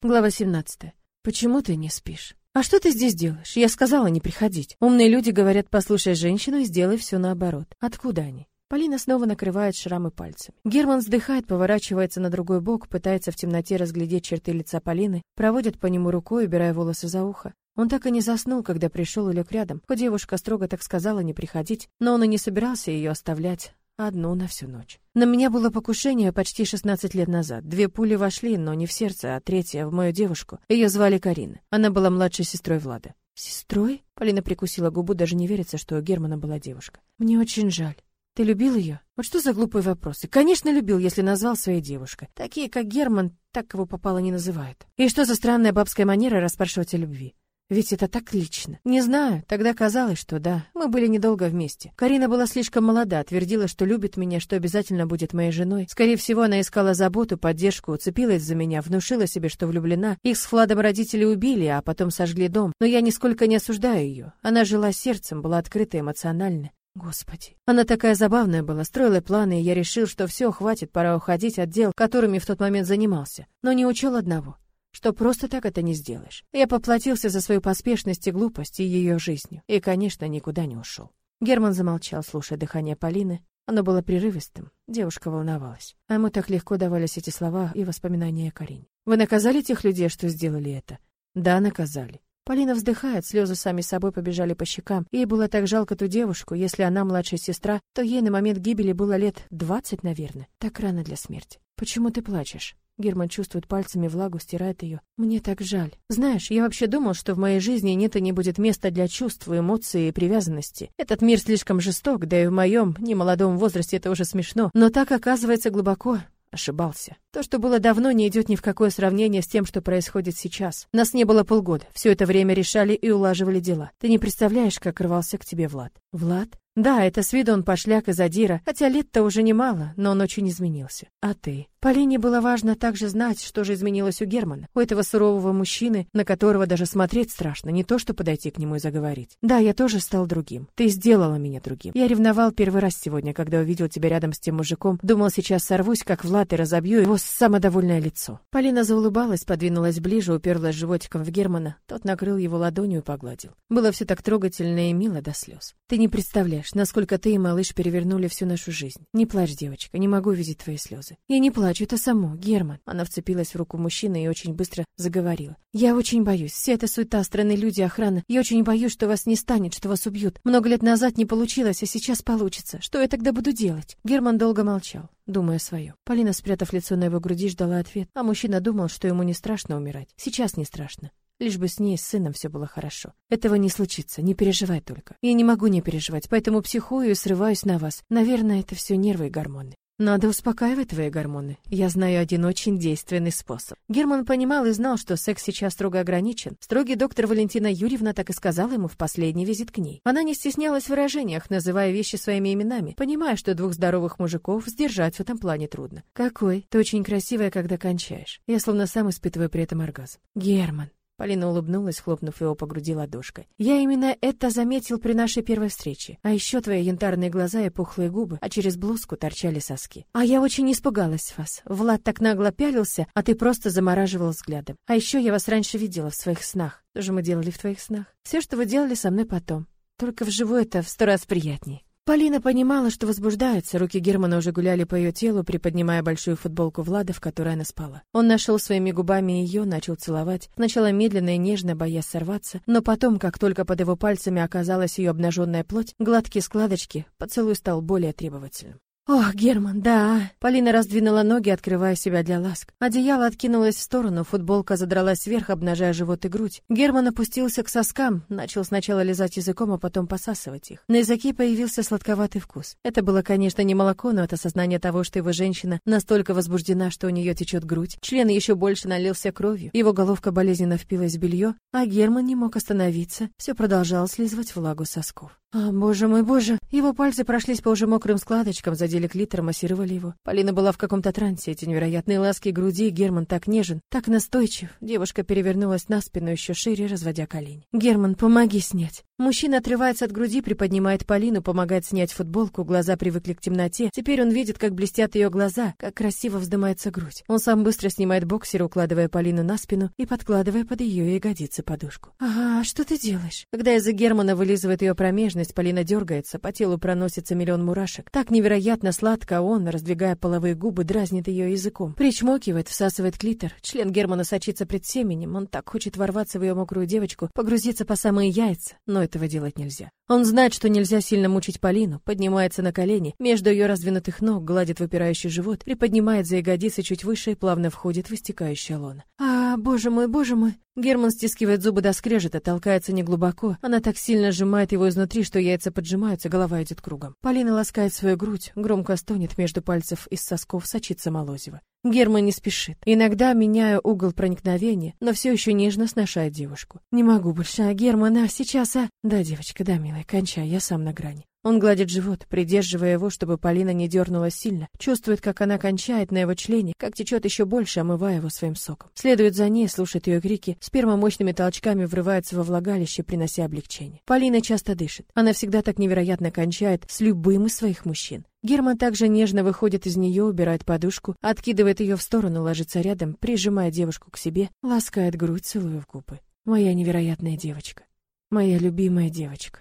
Глава 17. Почему ты не спишь? А что ты здесь делаешь? Я сказала не приходить. Умные люди говорят: послушай женщину и сделай все наоборот. Откуда они? Полина снова накрывает шрамы пальцами. Герман вздыхает, поворачивается на другой бок, пытается в темноте разглядеть черты лица Полины, проводит по нему рукой, убирая волосы за ухо. Он так и не заснул, когда пришел и лег рядом. Хоть девушка строго так сказала не приходить, но он и не собирался ее оставлять одну на всю ночь. На меня было покушение почти 16 лет назад. 2 пули вошли, но не в сердце, а 3 в мою девушку. Ее звали Карина. Она была младшей сестрой Влада. Сестрой? Полина прикусила губу, даже не верится, что у Германа была девушка. Мне очень жаль. Ты любил ее? Вот что за глупые вопросы? Конечно, любил, если назвал своей девушкой. Такие, как Герман, так кого попало не называют. И что за странная бабская манера расспрашивать о любви? Ведь это так лично. Не знаю, тогда казалось, что да. Мы были недолго вместе. Карина была слишком молода, твердила, что любит меня, что обязательно будет моей женой. Скорее всего, она искала заботу, поддержку, уцепилась за меня, внушила себе, что влюблена. Их с Владом родители убили, а потом сожгли дом. Но я нисколько не осуждаю ее. Она жила сердцем, была открыта, эмоциональна. Господи. Она такая забавная была, строила планы, и я решил, что все, хватит, пора уходить от дел, которыми в тот момент занимался. Но не учел одного, что просто так это не сделаешь. Я поплатился за свою поспешность и глупость и ее жизнью. И, конечно, никуда не ушел. Герман замолчал, слушая дыхание Полины. Оно было прерывистым. Девушка волновалась. А ему так легко давались эти слова и воспоминания о Карине. Вы наказали тех людей, что сделали это? Да, наказали. Полина вздыхает, слезы сами собой побежали по щекам. Ей было так жалко ту девушку. Если она младшая сестра, то ей на момент гибели было лет 20, наверное. Так рано для смерти. Почему ты плачешь? Герман чувствует пальцами влагу, стирает ее. Мне так жаль. Знаешь, я вообще думал, что в моей жизни нет и не будет места для чувств, эмоций и привязанности. Этот мир слишком жесток, да и в моем немолодом возрасте это уже смешно. Но так, оказывается, глубоко ошибался. То, что было давно, не идет ни в какое сравнение с тем, что происходит сейчас. Нас не было полгода. Все это время решали и улаживали дела. Ты не представляешь, как рвался к тебе Влад. Влад? Да, это с виду он пошляк и задира, хотя лет-то уже немало, но он очень изменился. А ты? Полине было важно также знать, что же изменилось у Германа, у этого сурового мужчины, на которого даже смотреть страшно, не то что подойти к нему и заговорить. Да, я тоже стал другим. Ты сделала меня другим. Я ревновал первый раз сегодня, когда увидел тебя рядом с тем мужиком. Думал, сейчас сорвусь, как Влад, и разобью его самодовольное лицо. Полина заулыбалась, подвинулась ближе, уперлась животиком в Германа. Тот накрыл его ладонью и погладил. Было все так трогательно и мило до слез. Ты не представляешь, насколько ты и малыш перевернули всю нашу жизнь. Не плачь, девочка, не могу видеть твои слезы. Я не плачу, это само, Герман. Она вцепилась в руку мужчины и очень быстро заговорила. Я очень боюсь. Вся эта суета, странные люди, охрана. Я очень боюсь, что вас не станет, что вас убьют. Много лет назад не получилось, а сейчас получится. Что я тогда буду делать? Герман долго молчал, думая свое. Полина, спрятав лицо на его груди, ждала ответ, а мужчина думал, что ему не страшно умирать. Сейчас не страшно. Лишь бы с ней, с сыном все было хорошо. Этого не случится, не переживай только. Я не могу не переживать, поэтому психую и срываюсь на вас. Наверное, это все нервы и гормоны. Надо успокаивать твои гормоны. Я знаю один очень действенный способ. Герман понимал и знал, что секс сейчас строго ограничен. Строгий доктор Валентина Юрьевна так и сказала ему в последний визит к ней. Она не стеснялась в выражениях, называя вещи своими именами, понимая, что 2 здоровых мужиков сдержать в этом плане трудно. Какой? Ты очень красивая, когда кончаешь. Я словно сам испытываю при этом оргазм. Герман. Полина улыбнулась, хлопнув его по груди ладошкой. «Я именно это заметил при нашей первой встрече. А еще твои янтарные глаза и пухлые губы, а через блузку торчали соски. А я очень испугалась вас. Влад так нагло пялился, а ты просто замораживал взглядом. А еще я вас раньше видела в своих снах. Что же мы делали в твоих снах? Все, что вы делали со мной потом. Только вживую это в 100 раз приятнее». Полина понимала, что возбуждается. Руки Германа уже гуляли по ее телу, приподнимая большую футболку Влада, в которой она спала. Он нашел своими губами ее, начал целовать. Сначала медленно и нежно, боясь сорваться, но потом, как только под его пальцами оказалась ее обнаженная плоть, гладкие складочки, поцелуй стал более требовательным. «Ох, Герман, да!» Полина раздвинула ноги, открывая себя для ласк. Одеяло откинулось в сторону, футболка задралась вверх, обнажая живот и грудь. Герман опустился к соскам, начал сначала лизать языком, а потом посасывать их. На языке появился сладковатый вкус. Это было, конечно, не молоко, но от осознания того, что его женщина настолько возбуждена, что у нее течет грудь. Член еще больше налился кровью. Его головка болезненно впилась в белье, а Герман не мог остановиться, все продолжал слизывать влагу сосков. Боже мой, боже. Его пальцы прошлись по уже мокрым складочкам, задели клитор, массировали его. Полина была в каком-то трансе. Эти невероятные ласки груди, Герман так нежен, так настойчив. Девушка перевернулась на спину еще шире, разводя колени. Герман, помоги снять. Мужчина отрывается от груди, приподнимает Полину, помогает снять футболку, глаза привыкли к темноте. Теперь он видит, как блестят ее глаза, как красиво вздымается грудь. Он сам быстро снимает боксер, укладывая Полину на спину и подкладывая под ее ягодицы подушку. Ага, что ты делаешь? Когда язык Германа вылизывает ее промежность, Полина дергается, по телу проносится миллион мурашек. Так невероятно сладко он, раздвигая половые губы, дразнит ее языком. Причмокивает, всасывает клитор. Член Германа сочится пред семенем. Он так хочет ворваться в ее мокрую девочку, погрузиться по самые яйца, но этого делать нельзя. Он знает, что нельзя сильно мучить Полину, поднимается на колени, между ее раздвинутых ног гладит выпирающий живот, приподнимает за ягодицы чуть выше и плавно входит в истекающее лоно. Боже мой, боже мой. Герман стискивает зубы до скрежета, толкается неглубоко. Она так сильно сжимает его изнутри, что яйца поджимаются, голова идет кругом. Полина ласкает свою грудь, громко стонет, между пальцев из сосков сочится молозиво. Герман не спешит. Иногда, меняя угол проникновения, но все еще нежно сношает девушку. Не могу больше, Герман, сейчас, Да, девочка, да, милая, кончай, я сам на грани. Он гладит живот, придерживая его, чтобы Полина не дернулась сильно, чувствует, как она кончает на его члене, как течет еще больше, омывая его своим соком. Следует за ней, слушает ее крики, сперма мощными толчками врывается во влагалище, принося облегчение. Полина часто дышит. Она всегда так невероятно кончает с любым из своих мужчин. Герман также нежно выходит из нее, убирает подушку, откидывает ее в сторону, ложится рядом, прижимая девушку к себе, ласкает грудь, целуя в губы. Моя невероятная девочка. Моя любимая девочка.